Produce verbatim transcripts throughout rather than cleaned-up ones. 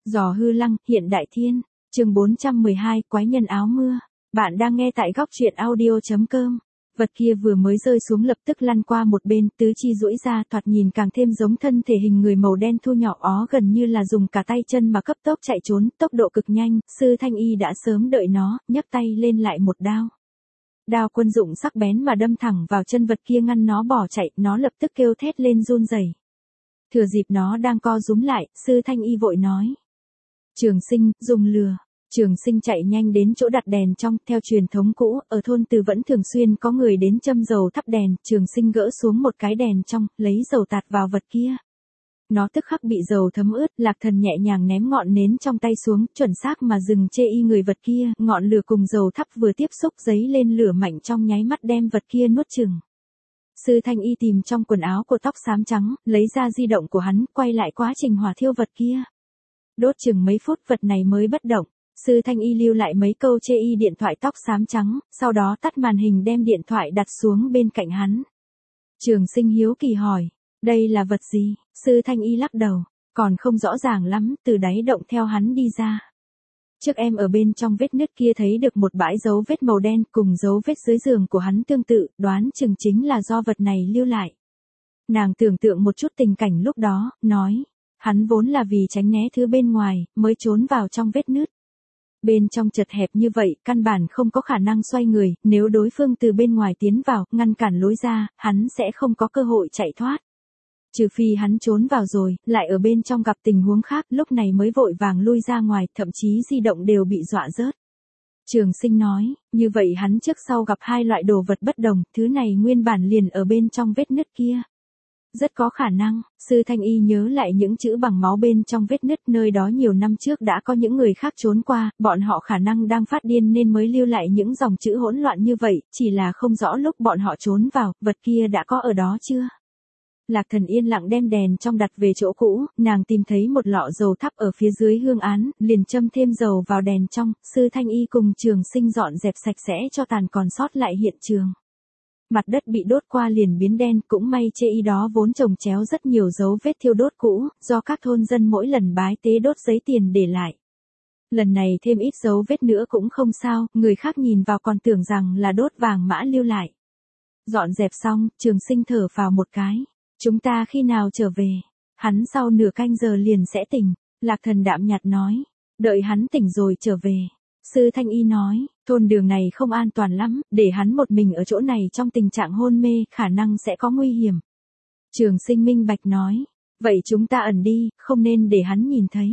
Giò hư lăng, hiện đại thiên. Chương bốn trăm mười hai, quái nhân áo mưa. Bạn đang nghe tại góc truyện audio chấm com. Vật kia vừa mới rơi xuống lập tức lăn qua một bên, tứ chi duỗi ra, thoạt nhìn càng thêm giống thân thể hình người màu đen thu nhỏ ó, gần như là dùng cả tay chân mà cấp tốc chạy trốn, tốc độ cực nhanh. Sư Thanh Y đã sớm đợi nó, nhấc tay lên lại một đao. Đao quân dụng sắc bén mà đâm thẳng vào chân vật kia, ngăn nó bỏ chạy, nó lập tức kêu thét lên run rẩy. Thừa dịp nó đang co rúm lại, Sư Thanh Y vội nói: Trường Sinh, dùng lừa. Trường Sinh chạy nhanh đến chỗ đặt đèn trong, theo truyền thống cũ, ở thôn Từ vẫn thường xuyên có người đến châm dầu thắp đèn. Trường Sinh gỡ xuống một cái đèn trong, lấy dầu tạt vào vật kia. Nó tức khắc bị dầu thấm ướt, Lạc Thần nhẹ nhàng ném ngọn nến trong tay xuống, chuẩn xác mà dừng chê y người vật kia, ngọn lửa cùng dầu thắp vừa tiếp xúc giấy lên lửa mạnh, trong nháy mắt đem vật kia nuốt chửng. Sư Thanh Y tìm trong quần áo của tóc xám trắng, lấy ra di động của hắn, quay lại quá trình hỏa thiêu vật kia. Đốt chừng mấy phút vật này mới bất động. Sư Thanh Y lưu lại mấy câu chê y điện thoại tóc xám trắng, sau đó tắt màn hình đem điện thoại đặt xuống bên cạnh hắn. Trường Sinh hiếu kỳ hỏi: đây là vật gì? Sư Thanh Y lắc đầu: còn không rõ ràng lắm, từ đáy động theo hắn đi ra. Trước em ở bên trong vết nứt kia thấy được một bãi dấu vết màu đen, cùng dấu vết dưới giường của hắn tương tự, đoán chừng chính là do vật này lưu lại. Nàng tưởng tượng một chút tình cảnh lúc đó, nói: hắn vốn là vì tránh né thứ bên ngoài, mới trốn vào trong vết nứt. Bên trong chật hẹp như vậy, căn bản không có khả năng xoay người, nếu đối phương từ bên ngoài tiến vào, ngăn cản lối ra, hắn sẽ không có cơ hội chạy thoát. Trừ phi hắn trốn vào rồi, lại ở bên trong gặp tình huống khác, lúc này mới vội vàng lui ra ngoài, thậm chí di động đều bị dọa rớt. Trường Sinh nói: như vậy hắn trước sau gặp hai loại đồ vật bất đồng, thứ này nguyên bản liền ở bên trong vết nứt kia. Rất có khả năng. Sư Thanh Y nhớ lại những chữ bằng máu bên trong vết nứt, nơi đó nhiều năm trước đã có những người khác trốn qua, bọn họ khả năng đang phát điên nên mới lưu lại những dòng chữ hỗn loạn như vậy, chỉ là không rõ lúc bọn họ trốn vào, vật kia đã có ở đó chưa. Lạc Thần yên lặng đem đèn trong đặt về chỗ cũ, nàng tìm thấy một lọ dầu thắp ở phía dưới hương án, liền châm thêm dầu vào đèn trong. Sư Thanh Y cùng Trường Sinh dọn dẹp sạch sẽ cho tàn còn sót lại hiện trường. Mặt đất bị đốt qua liền biến đen, cũng may chê y đó vốn chồng chéo rất nhiều dấu vết thiêu đốt cũ, do các thôn dân mỗi lần bái tế đốt giấy tiền để lại. Lần này thêm ít dấu vết nữa cũng không sao, người khác nhìn vào còn tưởng rằng là đốt vàng mã lưu lại. Dọn dẹp xong, Trường Sinh thở vào một cái. Chúng ta khi nào trở về? Hắn sau nửa canh giờ liền sẽ tỉnh. Lạc Thần đạm nhạt nói: đợi hắn tỉnh rồi trở về. Sư Thanh Y nói: thôn đường này không an toàn lắm, để hắn một mình ở chỗ này trong tình trạng hôn mê, khả năng sẽ có nguy hiểm. Trường Sinh minh bạch nói: vậy chúng ta ẩn đi, không nên để hắn nhìn thấy.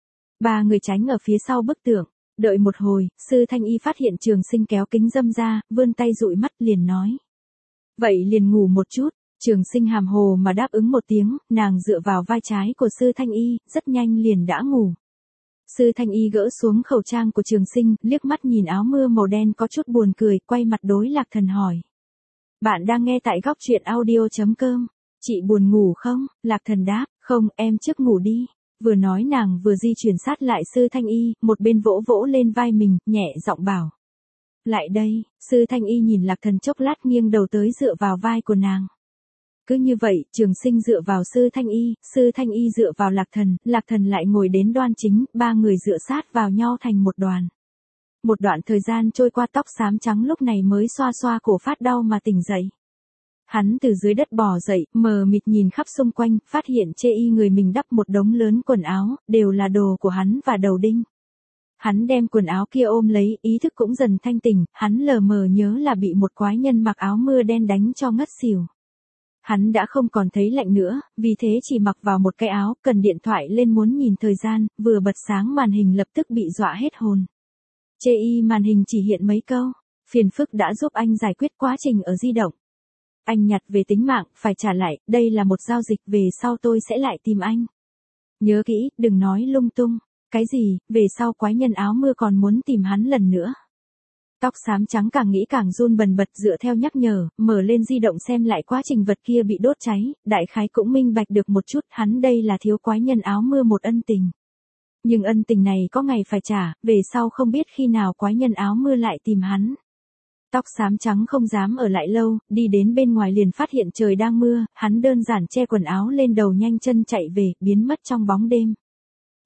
Ba người tránh ở phía sau bức tường. Đợi một hồi, Sư Thanh Y phát hiện Trường Sinh kéo kính dâm ra, vươn tay dụi mắt liền nói: vậy liền ngủ một chút. Trường Sinh hàm hồ mà đáp ứng một tiếng, nàng dựa vào vai trái của Sư Thanh Y, rất nhanh liền đã ngủ. Sư Thanh Y gỡ xuống khẩu trang của Trường Sinh, liếc mắt nhìn áo mưa màu đen có chút buồn cười, quay mặt đối Lạc Thần hỏi: bạn đang nghe tại góc truyện audio chấm com. Chị buồn ngủ không? Lạc Thần đáp: không, em trước ngủ đi. Vừa nói nàng vừa di chuyển sát lại Sư Thanh Y, một bên vỗ vỗ lên vai mình, nhẹ giọng bảo: lại đây. Sư Thanh Y nhìn Lạc Thần chốc lát, nghiêng đầu tới dựa vào vai của nàng. Cứ như vậy, Trường Sinh dựa vào Sư Thanh Y, Sư Thanh Y dựa vào Lạc Thần, Lạc Thần lại ngồi đến đoan chính, ba người dựa sát vào nhau thành một đoàn. Một đoạn thời gian trôi qua, tóc xám trắng lúc này mới xoa xoa cổ phát đau mà tỉnh dậy. Hắn từ dưới đất bò dậy, mờ mịt nhìn khắp xung quanh, phát hiện chê y người mình đắp một đống lớn quần áo, đều là đồ của hắn và đầu đinh. Hắn đem quần áo kia ôm lấy, ý thức cũng dần thanh tỉnh, hắn lờ mờ nhớ là bị một quái nhân mặc áo mưa đen đánh cho ngất xỉu. Hắn đã không còn thấy lạnh nữa, vì thế chỉ mặc vào một cái áo, cần điện thoại lên muốn nhìn thời gian, vừa bật sáng màn hình lập tức bị dọa hết hồn. Chê y màn hình chỉ hiện mấy câu: phiền phức đã giúp anh giải quyết quá trình ở di động. Anh nhặt về tính mạng, phải trả lại, đây là một giao dịch, về sau tôi sẽ lại tìm anh. Nhớ kỹ, đừng nói lung tung. Cái gì, về sau quái nhân áo mưa còn muốn tìm hắn lần nữa. Tóc xám trắng càng nghĩ càng run bần bật, dựa theo nhắc nhở, mở lên di động xem lại quá trình vật kia bị đốt cháy, đại khái cũng minh bạch được một chút, hắn đây là thiếu quái nhân áo mưa một ân tình. Nhưng ân tình này có ngày phải trả, về sau không biết khi nào quái nhân áo mưa lại tìm hắn. Tóc xám trắng không dám ở lại lâu, đi đến bên ngoài liền phát hiện trời đang mưa, hắn đơn giản che quần áo lên đầu nhanh chân chạy về, biến mất trong bóng đêm.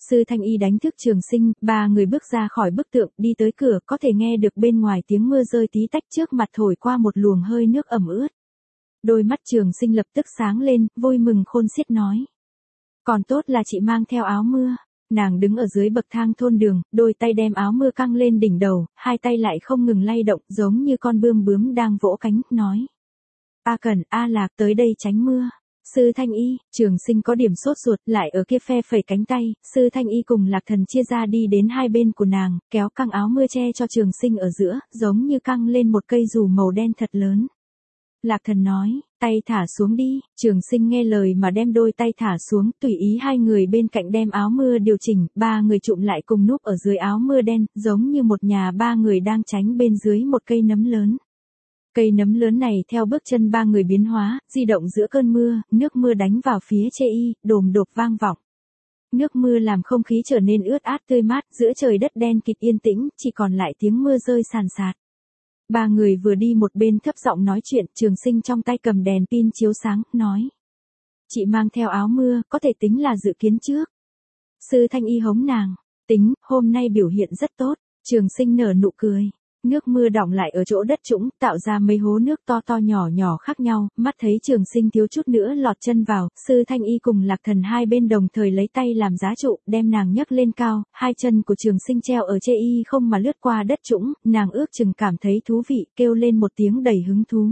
Sư Thanh Y đánh thức Trường Sinh, ba người bước ra khỏi bức tượng, đi tới cửa, có thể nghe được bên ngoài tiếng mưa rơi tí tách, trước mặt thổi qua một luồng hơi nước ẩm ướt. Đôi mắt Trường Sinh lập tức sáng lên, vui mừng khôn xiết nói. Còn tốt là chị mang theo áo mưa. Nàng đứng ở dưới bậc thang thôn đường, đôi tay đem áo mưa căng lên đỉnh đầu, hai tay lại không ngừng lay động, giống như con bươm bướm đang vỗ cánh, nói. A Cẩn, A Lạc, tới đây tránh mưa. Sư Thanh Y, Trường Sinh có điểm sốt ruột, lại ở kia phe phẩy cánh tay, Sư Thanh Y cùng Lạc Thần chia ra đi đến hai bên của nàng, kéo căng áo mưa che cho Trường Sinh ở giữa, giống như căng lên một cây dù màu đen thật lớn. Lạc Thần nói, tay thả xuống đi, Trường Sinh nghe lời mà đem đôi tay thả xuống, tùy ý hai người bên cạnh đem áo mưa điều chỉnh, ba người trụm lại cùng núp ở dưới áo mưa đen, giống như một nhà ba người đang tránh bên dưới một cây nấm lớn. Cây nấm lớn này theo bước chân ba người biến hóa, di động giữa cơn mưa, nước mưa đánh vào phía Chê Y, đồm đột vang vọng. Nước mưa làm không khí trở nên ướt át tươi mát, giữa trời đất đen kịt yên tĩnh, chỉ còn lại tiếng mưa rơi sàn sạt. Ba người vừa đi một bên thấp giọng nói chuyện, Trường Sinh trong tay cầm đèn pin chiếu sáng, nói. Chị mang theo áo mưa, có thể tính là dự kiến trước. Sư Thanh Y hống nàng, tính, hôm nay biểu hiện rất tốt, Trường Sinh nở nụ cười. Nước mưa đọng lại ở chỗ đất trũng, tạo ra mấy hố nước to to nhỏ nhỏ khác nhau, mắt thấy Trường Sinh thiếu chút nữa lọt chân vào, Sư Thanh Y cùng Lạc Thần hai bên đồng thời lấy tay làm giá trụ, đem nàng nhấc lên cao, hai chân của Trường Sinh treo ở Chê Y không mà lướt qua đất trũng, nàng ước chừng cảm thấy thú vị, kêu lên một tiếng đầy hứng thú.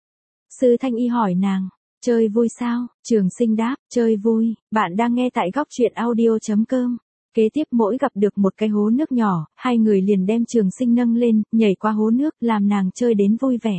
Sư Thanh Y hỏi nàng, chơi vui sao? Trường Sinh đáp, chơi vui, bạn đang nghe tại góc truyện audio chấm com. Kế tiếp mỗi gặp được một cái hố nước nhỏ, hai người liền đem Trường Sinh nâng lên, nhảy qua hố nước, làm nàng chơi đến vui vẻ.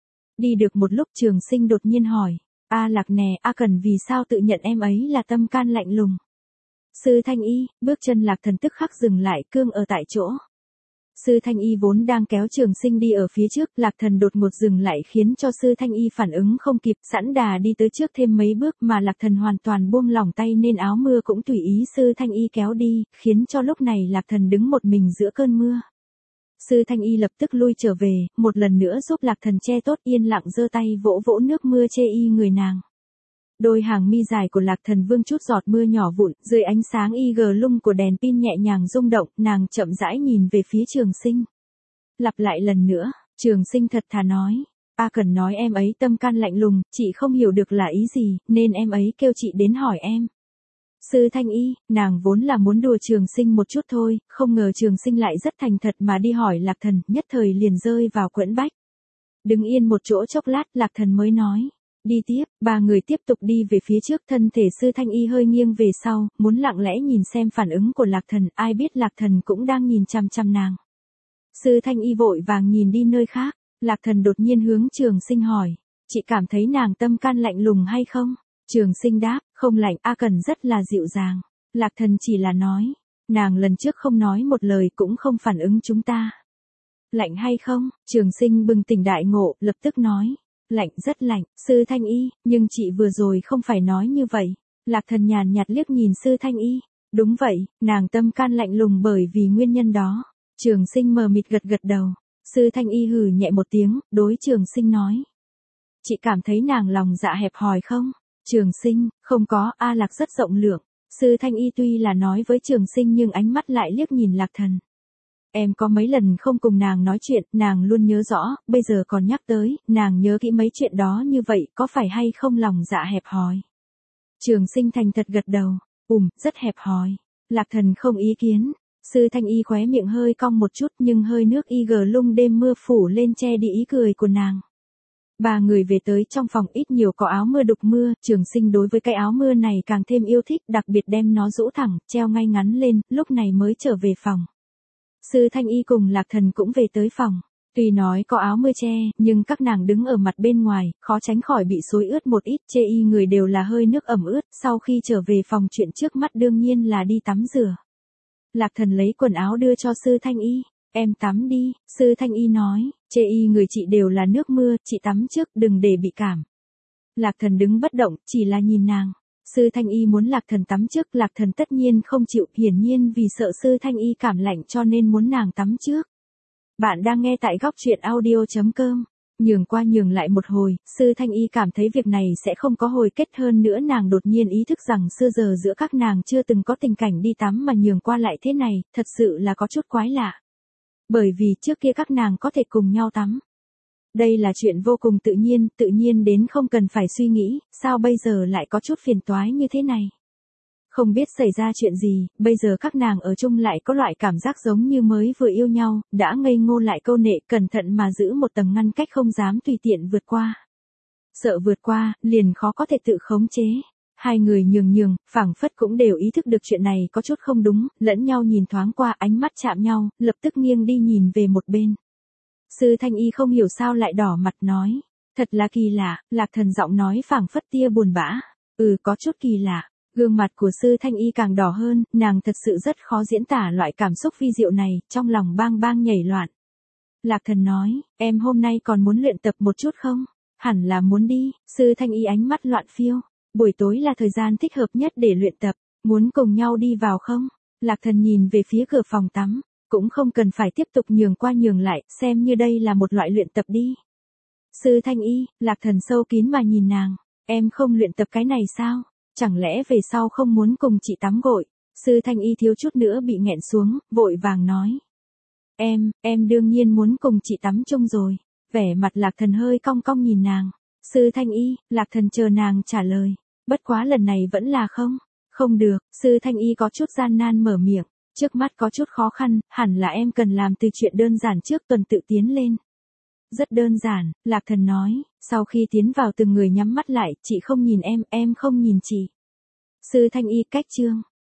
Đi được một lúc Trường Sinh đột nhiên hỏi, A Lạc nè, A Cần vì sao tự nhận em ấy là tâm can lạnh lùng? Sư Thanh Y, bước chân Lạc Thần tức khắc dừng lại, cương ở tại chỗ. Sư Thanh Y vốn đang kéo Trường Sinh đi ở phía trước, Lạc Thần đột ngột dừng lại khiến cho Sư Thanh Y phản ứng không kịp, sẵn đà đi tới trước thêm mấy bước mà Lạc Thần hoàn toàn buông lỏng tay nên áo mưa cũng tùy ý Sư Thanh Y kéo đi, khiến cho lúc này Lạc Thần đứng một mình giữa cơn mưa. Sư Thanh Y lập tức lui trở về, một lần nữa giúp Lạc Thần che tốt, yên lặng giơ tay vỗ vỗ nước mưa Chê Y người nàng. Đôi hàng mi dài của Lạc Thần vương chút giọt mưa nhỏ vụn, dưới ánh sáng y gờ lung của đèn pin nhẹ nhàng rung động, nàng chậm rãi nhìn về phía Trường Sinh. Lặp lại lần nữa, Trường Sinh thật thà nói, A Cần nói em ấy tâm can lạnh lùng, chị không hiểu được là ý gì, nên em ấy kêu chị đến hỏi em. Sư Thanh Y, nàng vốn là muốn đùa Trường Sinh một chút thôi, không ngờ Trường Sinh lại rất thành thật mà đi hỏi Lạc Thần, nhất thời liền rơi vào quẫn bách. Đứng yên một chỗ chốc lát, Lạc Thần mới nói. Đi tiếp, ba người tiếp tục đi về phía trước, thân thể Sư Thanh Y hơi nghiêng về sau, muốn lặng lẽ nhìn xem phản ứng của Lạc Thần, ai biết Lạc Thần cũng đang nhìn chằm chằm nàng. Sư Thanh Y vội vàng nhìn đi nơi khác, Lạc Thần đột nhiên hướng Trường Sinh hỏi, chị cảm thấy nàng tâm can lạnh lùng hay không? Trường Sinh đáp, không lạnh, A Cần rất là dịu dàng. Lạc Thần chỉ là nói, nàng lần trước không nói một lời cũng không phản ứng chúng ta. Lạnh hay không? Trường Sinh bừng tỉnh đại ngộ, lập tức nói. Lạnh, rất lạnh, Sư Thanh Y, nhưng chị vừa rồi không phải nói như vậy. Lạc Thần nhàn nhạt liếc nhìn Sư Thanh Y. Đúng vậy, nàng tâm can lạnh lùng bởi vì nguyên nhân đó. Trường Sinh mờ mịt gật gật đầu. Sư Thanh Y hừ nhẹ một tiếng, đối Trường Sinh nói. Chị cảm thấy nàng lòng dạ hẹp hòi không? Trường Sinh, không có, A Lạc rất rộng lượng. Sư Thanh Y tuy là nói với Trường Sinh nhưng ánh mắt lại liếc nhìn Lạc Thần. Em có mấy lần không cùng nàng nói chuyện, nàng luôn nhớ rõ, bây giờ còn nhắc tới, nàng nhớ kỹ mấy chuyện đó như vậy, có phải hay không lòng dạ hẹp hòi? Trường Sinh thành thật gật đầu, ùm, rất hẹp hòi. Lạc Thần không ý kiến. Sư Thanh Y khóe miệng hơi cong một chút nhưng hơi nước y gờ lung đêm mưa phủ lên che đi ý cười của nàng. Ba người về tới trong phòng, ít nhiều có áo mưa đục mưa, Trường Sinh đối với cái áo mưa này càng thêm yêu thích, đặc biệt đem nó rũ thẳng, treo ngay ngắn lên, lúc này mới trở về phòng. Sư Thanh Y cùng Lạc Thần cũng về tới phòng. Tuy nói có áo mưa che, nhưng các nàng đứng ở mặt bên ngoài, khó tránh khỏi bị xối ướt một ít, Chê Y người đều là hơi nước ẩm ướt, sau khi trở về phòng chuyện trước mắt đương nhiên là đi tắm rửa. Lạc Thần lấy quần áo đưa cho Sư Thanh Y, em tắm đi, Sư Thanh Y nói, Chê Y người chị đều là nước mưa, chị tắm trước, đừng để bị cảm. Lạc Thần đứng bất động, chỉ là nhìn nàng. Sư Thanh Y muốn Lạc Thần tắm trước, Lạc Thần tất nhiên không chịu, hiển nhiên vì sợ Sư Thanh Y cảm lạnh cho nên muốn nàng tắm trước. Bạn đang nghe tại góc truyện audio chấm com. Nhường qua nhường lại một hồi, Sư Thanh Y cảm thấy việc này sẽ không có hồi kết, hơn nữa nàng đột nhiên ý thức rằng xưa giờ giữa các nàng chưa từng có tình cảnh đi tắm mà nhường qua lại thế này, thật sự là có chút quái lạ. Bởi vì trước kia các nàng có thể cùng nhau tắm. Đây là chuyện vô cùng tự nhiên, tự nhiên đến không cần phải suy nghĩ, sao bây giờ lại có chút phiền toái như thế này. Không biết xảy ra chuyện gì, bây giờ các nàng ở chung lại có loại cảm giác giống như mới vừa yêu nhau, đã ngây ngô lại câu nệ, cẩn thận mà giữ một tầng ngăn cách không dám tùy tiện vượt qua. Sợ vượt qua, liền khó có thể tự khống chế. Hai người nhường nhường, phảng phất cũng đều ý thức được chuyện này có chút không đúng, lẫn nhau nhìn thoáng qua, ánh mắt chạm nhau, lập tức nghiêng đi nhìn về một bên. Sư Thanh Y không hiểu sao lại đỏ mặt nói, thật là kỳ lạ, Lạc Thần giọng nói phảng phất tia buồn bã, ừ có chút kỳ lạ. Gương mặt của Sư Thanh Y càng đỏ hơn, nàng thật sự rất khó diễn tả loại cảm xúc vi diệu này, trong lòng bang bang nhảy loạn. Lạc Thần nói, em hôm nay còn muốn luyện tập một chút không? Hẳn là muốn đi. Sư Thanh Y ánh mắt loạn phiêu, buổi tối là thời gian thích hợp nhất để luyện tập, muốn cùng nhau đi vào không? Lạc Thần nhìn về phía cửa phòng tắm, cũng không cần phải tiếp tục nhường qua nhường lại, xem như đây là một loại luyện tập đi. Sư Thanh Y, Lạc Thần sâu kín mà nhìn nàng, em không luyện tập cái này sao? Chẳng lẽ về sau không muốn cùng chị tắm gội? Sư Thanh Y thiếu chút nữa bị nghẹn xuống, vội vàng nói. Em, em đương nhiên muốn cùng chị tắm chung rồi. Vẻ mặt Lạc Thần hơi cong cong nhìn nàng. Sư Thanh Y, Lạc Thần chờ nàng trả lời. Bất quá lần này vẫn là không. Không được, Sư Thanh Y có chút gian nan mở miệng. Trước mắt có chút khó khăn, hẳn là em cần làm từ chuyện đơn giản trước tuần tự tiến lên. Rất đơn giản, Lạc Thần nói, sau khi tiến vào từng người nhắm mắt lại, chị không nhìn em, em không nhìn chị. Sư Thanh Y cách chương.